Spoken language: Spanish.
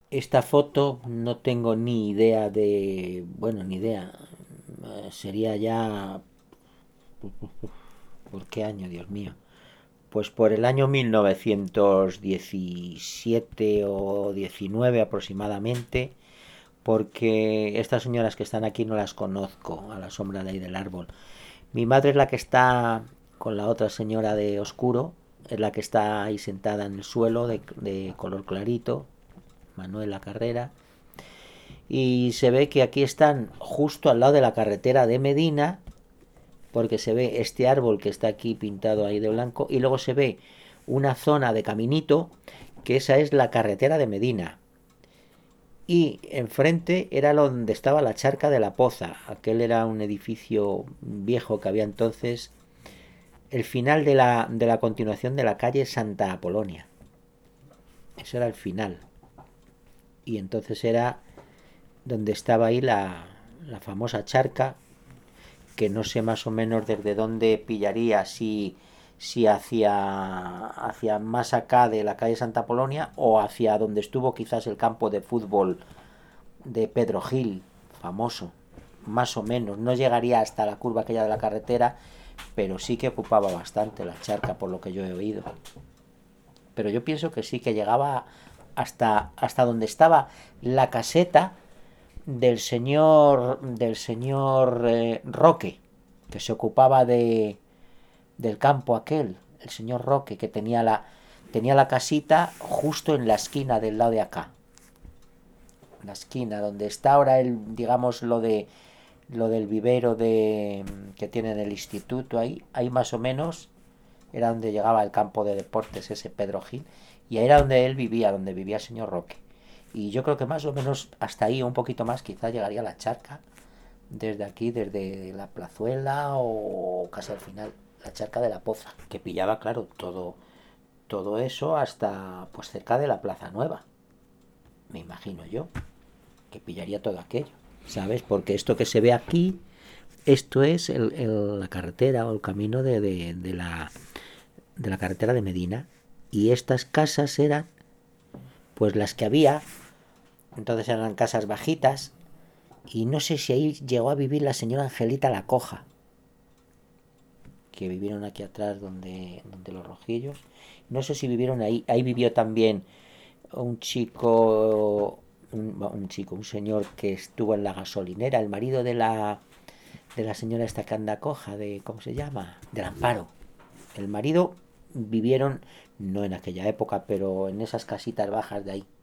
Esta foto no tengo ni idea de, bueno, ni idea. Sería ya, ¿por qué año, Dios mío? Pues por el año 1917 o 19 aproximadamente, porque estas señoras que están aquí no las conozco a la sombra de ahí del árbol. Mi madre es la que está con la otra señora de oscuro, es la que está ahí sentada en el suelo de color clarito, Manuela Carrera, y se ve que aquí están justo al lado de la carretera de Medina, porque se ve este árbol que está aquí pintado ahí de blanco, y luego se ve una zona de caminito, que esa es la carretera de Medina. Y enfrente era donde estaba la charca de la Poza. Aquel era un edificio viejo que había entonces, el final de la continuación de la calle Santa Apolonia. Ese era el final. Y entonces era donde estaba ahí la famosa charca, que no sé más o menos desde dónde pillaría, si hacia más acá de la calle Santa Polonia o hacia donde estuvo quizás el campo de fútbol de Pedro Gil, famoso, más o menos. No llegaría hasta la curva aquella de la carretera, pero sí que ocupaba bastante la charca por lo que yo he oído. Pero yo pienso que sí, que llegaba hasta donde estaba la caseta del señor Roque, que se ocupaba del campo aquel, el señor Roque, que tenía la casita justo en la esquina del lado de acá. La esquina donde está ahora digamos, lo del vivero que tienen el instituto ahí más o menos era donde llegaba el campo de deportes ese Pedro Gil, y ahí era donde él vivía, donde vivía el señor Roque. Y yo creo que más o menos hasta ahí, un poquito más, quizá llegaría la charca, desde aquí, desde la plazuela o casi al final, la charca de la Poza, que pillaba, claro, todo eso hasta pues cerca de la Plaza Nueva, me imagino yo, que pillaría todo aquello, ¿sabes? Porque esto que se ve aquí, esto es la carretera o el camino de la carretera de Medina, y estas casas eran pues las que había, entonces eran casas bajitas, y no sé si ahí llegó a vivir la señora Angelita la Coja, que vivieron aquí atrás donde los Rojillos. No sé si vivieron ahí vivió también un chico, un señor que estuvo en la gasolinera, el marido de la señora esta que anda coja, ¿cómo se llama? Del Amparo. El marido vivieron, no en aquella época, pero en esas casitas bajas de ahí.